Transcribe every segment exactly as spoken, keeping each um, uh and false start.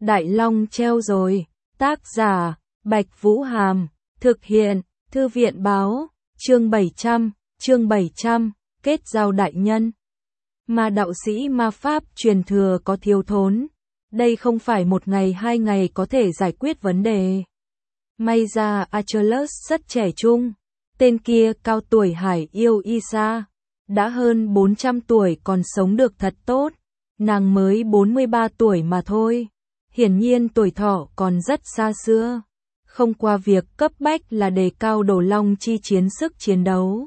Đại Long treo rồi. Tác giả, Bạch Vũ Hàm. Thực hiện, Thư viện báo. Chương bảy trăm, chương bảy trăm, kết giao đại nhân. Mà đạo sĩ ma pháp truyền thừa có thiếu thốn. Đây không phải một ngày hai ngày có thể giải quyết vấn đề. May ra Achilles rất trẻ trung. Tên kia cao tuổi hải yêu Isa. Đã hơn bốn trăm tuổi còn sống được thật tốt. Nàng mới bốn mươi ba tuổi mà thôi. Hiển nhiên tuổi thọ còn rất xa xưa. Không qua việc cấp bách là đề cao Đồ Long chi chiến sức chiến đấu.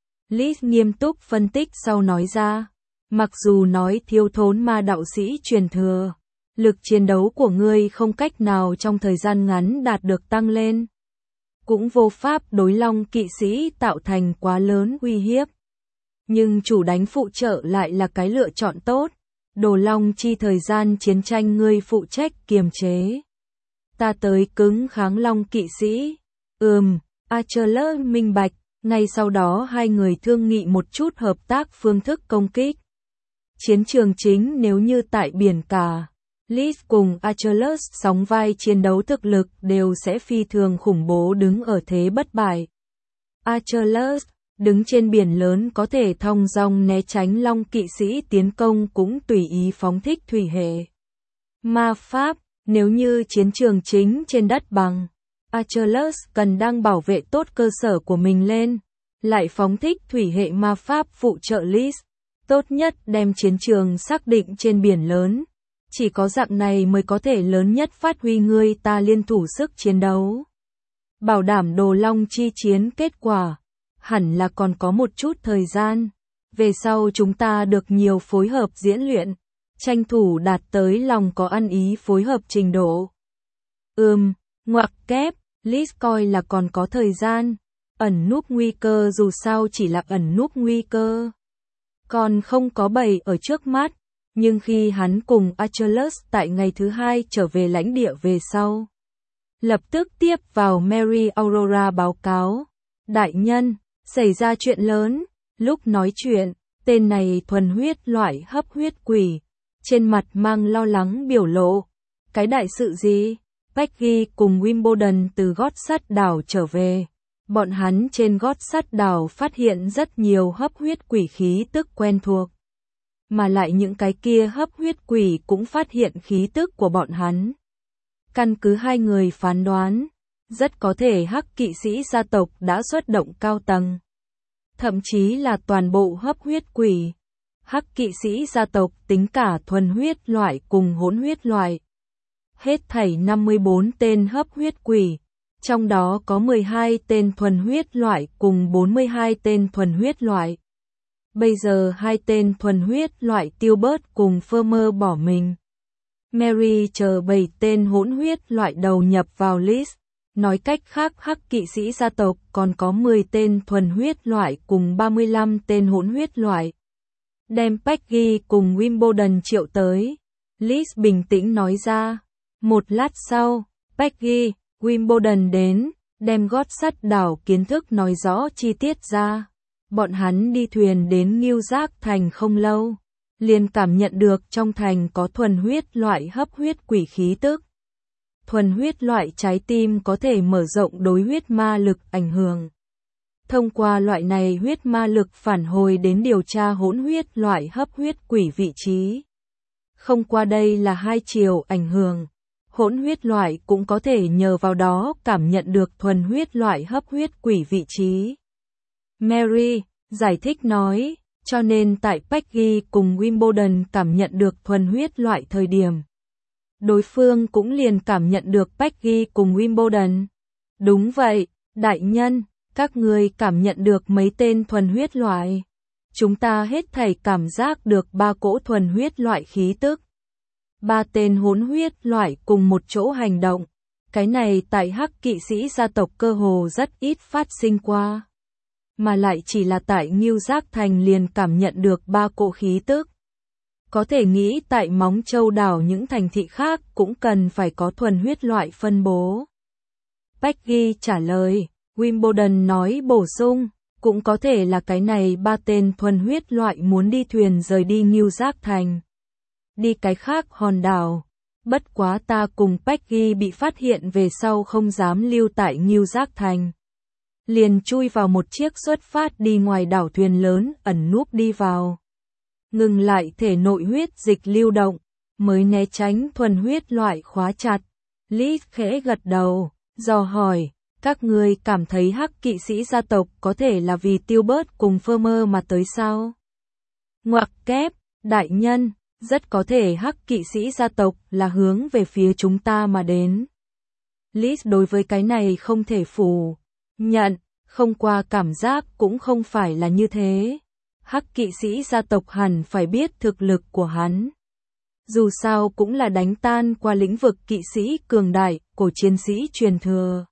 Lý nghiêm túc phân tích sau nói ra. Mặc dù nói thiếu thốn ma đạo sĩ truyền thừa, lực chiến đấu của ngươi không cách nào trong thời gian ngắn đạt được tăng lên. Cũng vô pháp đối Long kỵ sĩ tạo thành quá lớn uy hiếp. Nhưng chủ đánh phụ trợ lại là cái lựa chọn tốt. Đồ Long chi thời gian chiến tranh ngươi phụ trách kiềm chế. Ta tới cứng kháng Long kỵ sĩ. Ừm, Achilles minh bạch. Ngay sau đó hai người thương nghị một chút hợp tác phương thức công kích. Chiến trường chính nếu như tại biển cả, Liz cùng Achilles sóng vai chiến đấu thực lực đều sẽ phi thường khủng bố đứng ở thế bất bại. Achilles, đứng trên biển lớn có thể thong dong né tránh Long kỵ sĩ tiến công cũng tùy ý phóng thích thủy hệ. Ma pháp, nếu như chiến trường chính trên đất bằng, Achilles cần đang bảo vệ tốt cơ sở của mình lên, lại phóng thích thủy hệ ma pháp phụ trợ Liz. Tốt nhất đem chiến trường xác định trên biển lớn. Chỉ có dạng này mới có thể lớn nhất phát huy người ta liên thủ sức chiến đấu. Bảo đảm Đồ Long chi chiến kết quả. Hẳn là còn có một chút thời gian. Về sau chúng ta được nhiều phối hợp diễn luyện. Tranh thủ đạt tới lòng có ăn ý phối hợp trình độ. Ừm, ngoặc kép, Liz coi là còn có thời gian. Ẩn núp nguy cơ dù sao chỉ là ẩn núp nguy cơ. Còn không có bầy ở trước mắt. Nhưng khi hắn cùng Achilles tại ngày thứ hai trở về lãnh địa về sau, lập tức tiếp vào Mary Aurora báo cáo. Đại nhân, xảy ra chuyện lớn. Lúc nói chuyện, tên này thuần huyết loại hấp huyết quỷ. Trên mặt mang lo lắng biểu lộ. Cái đại sự gì? Peggy cùng Wimbledon từ gót sắt đảo trở về. Bọn hắn trên gót sắt đảo phát hiện rất nhiều hấp huyết quỷ khí tức quen thuộc. Mà lại những cái kia hấp huyết quỷ cũng phát hiện khí tức của bọn hắn. Căn cứ hai người phán đoán, rất có thể hắc kỵ sĩ gia tộc đã xuất động cao tầng. Thậm chí là toàn bộ hấp huyết quỷ. Hắc kỵ sĩ gia tộc tính cả thuần huyết loại cùng hỗn huyết loại. Hết thảy năm mươi bốn tên hấp huyết quỷ. Trong đó có mười hai tên thuần huyết loại cùng bốn mươi hai tên thuần huyết loại. Bây giờ hai tên thuần huyết loại tiêu bớt cùng Firmer bỏ mình. Mary chờ bảy tên hỗn huyết loại đầu nhập vào list. Nói cách khác hắc kỵ sĩ gia tộc còn có mười tên thuần huyết loại cùng ba mươi lăm tên hỗn huyết loại. Đem Peggy cùng Wimbledon triệu tới. Liz bình tĩnh nói ra. Một lát sau, Peggy, Wimbledon đến, đem gót sắt đảo kiến thức nói rõ chi tiết ra. Bọn hắn đi thuyền đến New York thành không lâu, liền cảm nhận được trong thành có thuần huyết loại hấp huyết quỷ khí tức. Thuần huyết loại trái tim có thể mở rộng đối huyết ma lực ảnh hưởng. Thông qua loại này huyết ma lực phản hồi đến điều tra hỗn huyết loại hấp huyết quỷ vị trí. Không qua đây là hai chiều ảnh hưởng. Hỗn huyết loại cũng có thể nhờ vào đó cảm nhận được thuần huyết loại hấp huyết quỷ vị trí. Mary, giải thích nói, cho nên tại Peggy cùng Wimbledon cảm nhận được thuần huyết loại thời điểm. Đối phương cũng liền cảm nhận được Peggy cùng Wimbledon. Đúng vậy, đại nhân, các ngươi cảm nhận được mấy tên thuần huyết loại. Chúng ta hết thảy cảm giác được ba cỗ thuần huyết loại khí tức. Ba tên hỗn huyết loại cùng một chỗ hành động. Cái này tại hắc kỵ sĩ gia tộc cơ hồ rất ít phát sinh qua. Mà lại chỉ là tại New York thành liền cảm nhận được ba cỗ khí tức. Có thể nghĩ tại Móng Châu đảo những thành thị khác cũng cần phải có thuần huyết loại phân bố. Peggy trả lời, Wimbledon nói bổ sung, cũng có thể là cái này ba tên thuần huyết loại muốn đi thuyền rời đi New York thành. Đi cái khác hòn đảo, Bất quá ta cùng Peggy bị phát hiện về sau không dám lưu tại Ngưu Giác Thành. Liền chui vào một chiếc xuất phát đi ngoài đảo thuyền lớn, ẩn núp đi vào. Ngừng lại thể nội huyết dịch lưu động, mới né tránh thuần huyết loại khóa chặt. Liz khẽ gật đầu, dò hỏi, các ngươi cảm thấy hắc kỵ sĩ gia tộc có thể là vì Tilbert cùng Firmer mà tới sao? Ngoặc kép, đại nhân, rất có thể hắc kỵ sĩ gia tộc là hướng về phía chúng ta mà đến. Liz đối với cái này không thể phủ nhận, không qua cảm giác cũng không phải là như thế. Hắc kỵ sĩ gia tộc hẳn phải biết thực lực của hắn. Dù sao cũng là đánh tan qua lĩnh vực kỵ sĩ cường đại của chiến sĩ truyền thừa.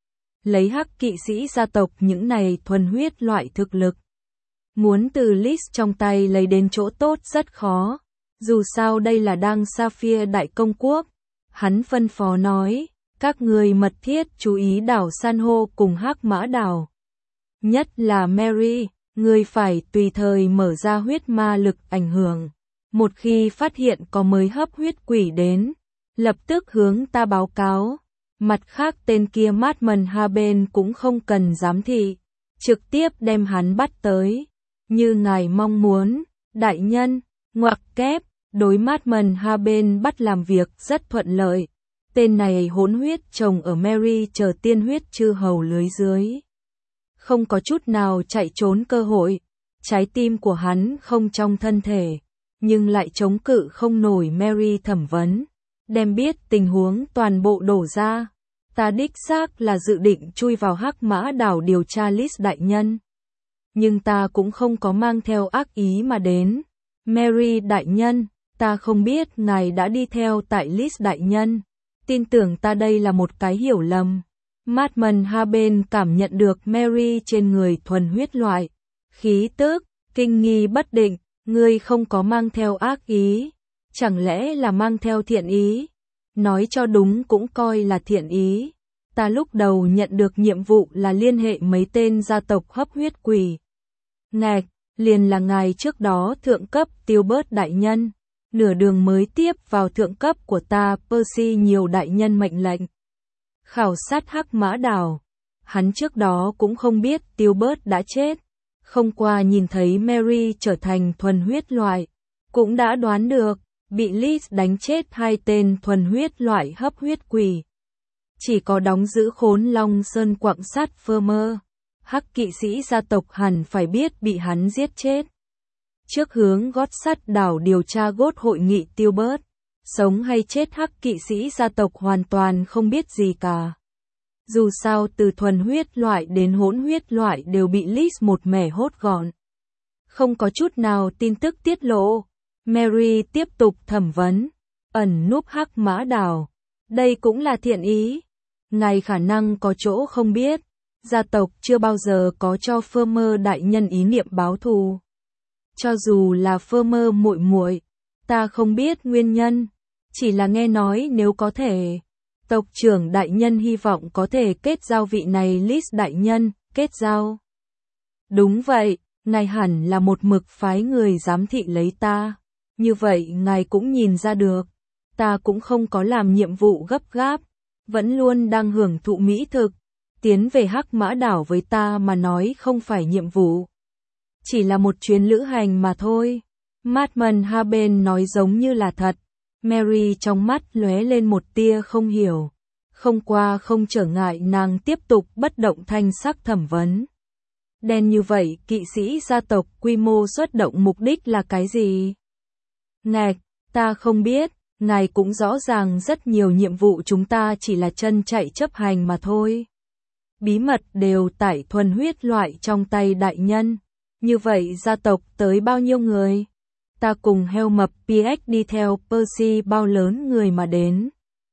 Lấy hắc kỵ sĩ gia tộc những này thuần huyết loại thực lực. Muốn từ Liz trong tay lấy đến chỗ tốt rất khó. Dù sao đây là đang Sapphire Đại Công Quốc. Hắn phân phó nói, các người mật thiết chú ý đảo San hô cùng Hắc Mã đảo. Nhất là Mary, người phải tùy thời mở ra huyết ma lực ảnh hưởng. Một khi phát hiện có mới hấp huyết quỷ đến, lập tức hướng ta báo cáo. Mặt khác tên kia Madman Haben cũng không cần giám thị, trực tiếp đem hắn bắt tới. Như ngài mong muốn, đại nhân, ngoặc kép, đối Madman Haben bắt làm việc rất thuận lợi. Tên này hỗn huyết chồng ở Mary chờ tiên huyết chư hầu lưới dưới. Không có chút nào chạy trốn cơ hội, trái tim của hắn không trong thân thể, nhưng lại chống cự không nổi Mary thẩm vấn, đem biết tình huống toàn bộ đổ ra. Ta đích xác là dự định chui vào Hắc Mã đảo điều tra Liz đại nhân. Nhưng ta cũng không có mang theo ác ý mà đến. Mary đại nhân, ta không biết ngài đã đi theo tại Liz đại nhân. Tin tưởng ta đây là một cái hiểu lầm. Madman Haben cảm nhận được Mary trên người thuần huyết loại. Khí tức, kinh nghi bất định, ngươi không có mang theo ác ý. Chẳng lẽ là mang theo thiện ý? Nói cho đúng cũng coi là thiện ý. Ta lúc đầu nhận được nhiệm vụ là liên hệ mấy tên gia tộc hấp huyết quỷ. Ngạch, liền là ngài trước đó thượng cấp Tilbert đại nhân. Nửa đường mới tiếp vào thượng cấp của ta Percy nhiều đại nhân mệnh lệnh. Khảo sát Hắc Mã đảo. Hắn trước đó cũng không biết Tilbert đã chết. Không qua nhìn thấy Mary trở thành thuần huyết loại. Cũng đã đoán được, bị Liz đánh chết hai tên thuần huyết loại hấp huyết quỷ. Chỉ có đóng giữ Khốn Long Sơn quặng sát Firmer. Hắc kỵ sĩ gia tộc hẳn phải biết bị hắn giết chết. Trước hướng gót sắt đảo điều tra gốt hội nghị Tilbert. Sống hay chết hắc kỵ sĩ gia tộc hoàn toàn không biết gì cả. Dù sao từ thuần huyết loại đến hỗn huyết loại đều bị Liz một mẻ hốt gọn. Không có chút nào tin tức tiết lộ. Mary tiếp tục thẩm vấn. Ẩn núp Hắc Mã đảo. Đây cũng là thiện ý. Ngài khả năng có chỗ không biết. Gia tộc chưa bao giờ có cho Firmer đại nhân ý niệm báo thù. Cho dù là Firmer muội muội, ta không biết nguyên nhân. Chỉ là nghe nói nếu có thể. Tộc trưởng đại nhân hy vọng có thể kết giao vị này Liz đại nhân, kết giao. Đúng vậy, ngài hẳn là một mực phái người giám thị lấy ta. Như vậy ngài cũng nhìn ra được. Ta cũng không có làm nhiệm vụ gấp gáp. Vẫn luôn đang hưởng thụ mỹ thực. Tiến về Hắc Mã đảo với ta mà nói không phải nhiệm vụ. Chỉ là một chuyến lữ hành mà thôi. Madman Haben nói giống như là thật. Mary trong mắt lóe lên một tia không hiểu. Không qua không trở ngại nàng tiếp tục bất động thanh sắc thẩm vấn. Đen như vậy kỵ sĩ gia tộc quy mô xuất động mục đích là cái gì? Ngạch, ta không biết. Ngài cũng rõ ràng rất nhiều nhiệm vụ chúng ta chỉ là chân chạy chấp hành mà thôi. Bí mật đều tải thuần huyết loại trong tay đại nhân. Như vậy gia tộc tới bao nhiêu người? Ta cùng heo mập pê ích đi theo Percy bao lớn người mà đến.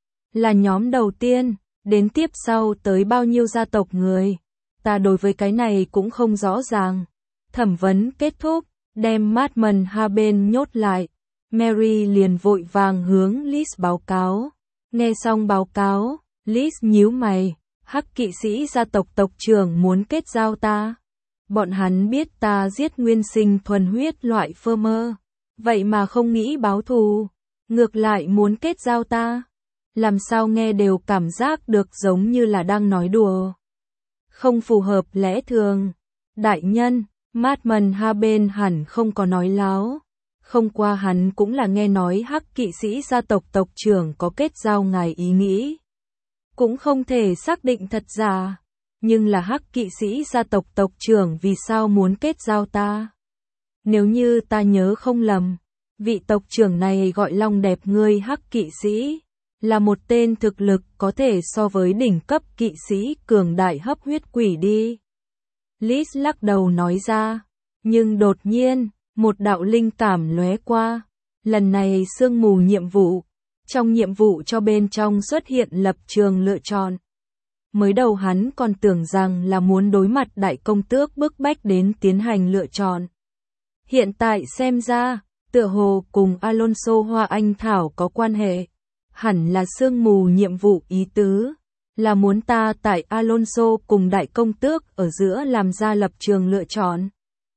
Là nhóm đầu tiên, đến tiếp sau tới bao nhiêu gia tộc người. Ta đối với cái này cũng không rõ ràng. Thẩm vấn kết thúc, đem Madman Haben nhốt lại. Mary liền vội vàng hướng Liz báo cáo. Nghe xong báo cáo, Liz nhíu mày. Hắc kỵ sĩ gia tộc tộc trưởng muốn kết giao ta. Bọn hắn biết ta giết nguyên sinh thuần huyết loại Firmer. Vậy mà không nghĩ báo thù. Ngược lại muốn kết giao ta. Làm sao nghe đều cảm giác được giống như là đang nói đùa. Không phù hợp lẽ thường. Đại nhân, Madman ha bên hẳn không có nói láo. Không qua hắn cũng là nghe nói Hắc kỵ sĩ gia tộc tộc trưởng có kết giao ngài ý nghĩ. Cũng không thể xác định thật giả. Nhưng là Hắc kỵ sĩ gia tộc tộc trưởng vì sao muốn kết giao ta? Nếu như ta nhớ không lầm, vị tộc trưởng này gọi Long đẹp ngươi Hắc kỵ sĩ, là một tên thực lực có thể so với đỉnh cấp kỵ sĩ cường đại hấp huyết quỷ đi. Liz lắc đầu nói ra, nhưng đột nhiên, một đạo linh cảm lóe qua, lần này sương mù nhiệm vụ, trong nhiệm vụ cho bên trong xuất hiện lập trường lựa chọn. Mới đầu hắn còn tưởng rằng là muốn đối mặt đại công tước bức bách đến tiến hành lựa chọn. Hiện tại xem ra, tựa hồ cùng Alonso Hoa Anh Thảo có quan hệ. Hẳn là sương mù nhiệm vụ ý tứ, là muốn ta tại Alonso cùng đại công tước ở giữa làm ra lập trường lựa chọn.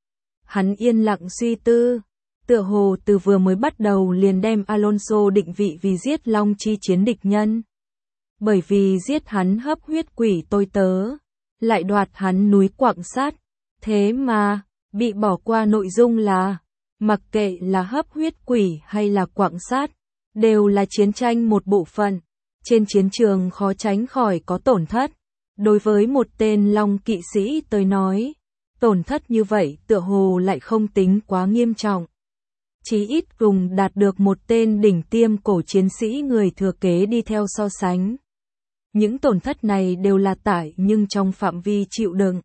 Hắn yên lặng suy tư, tựa hồ từ vừa mới bắt đầu liền đem Alonso định vị vì giết Long chi chiến địch nhân. Bởi vì giết hắn hấp huyết quỷ tôi tớ, lại đoạt hắn núi quặng sát, thế mà, bị bỏ qua nội dung là, mặc kệ là hấp huyết quỷ hay là quặng sát, đều là chiến tranh một bộ phận, trên chiến trường khó tránh khỏi có tổn thất. Đối với một tên Long kỵ sĩ tới nói, tổn thất như vậy tựa hồ lại không tính quá nghiêm trọng. Chí ít cùng đạt được một tên đỉnh tiêm cổ chiến sĩ người thừa kế đi theo so sánh. Những tổn thất này đều là tải nhưng trong phạm vi chịu đựng.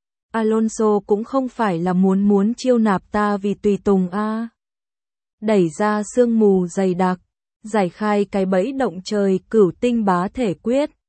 Alonso cũng không phải là muốn muốn chiêu nạp ta vì tùy tùng a. Đẩy ra sương mù dày đặc, giải khai cái bẫy động trời cửu tinh bá thể quyết,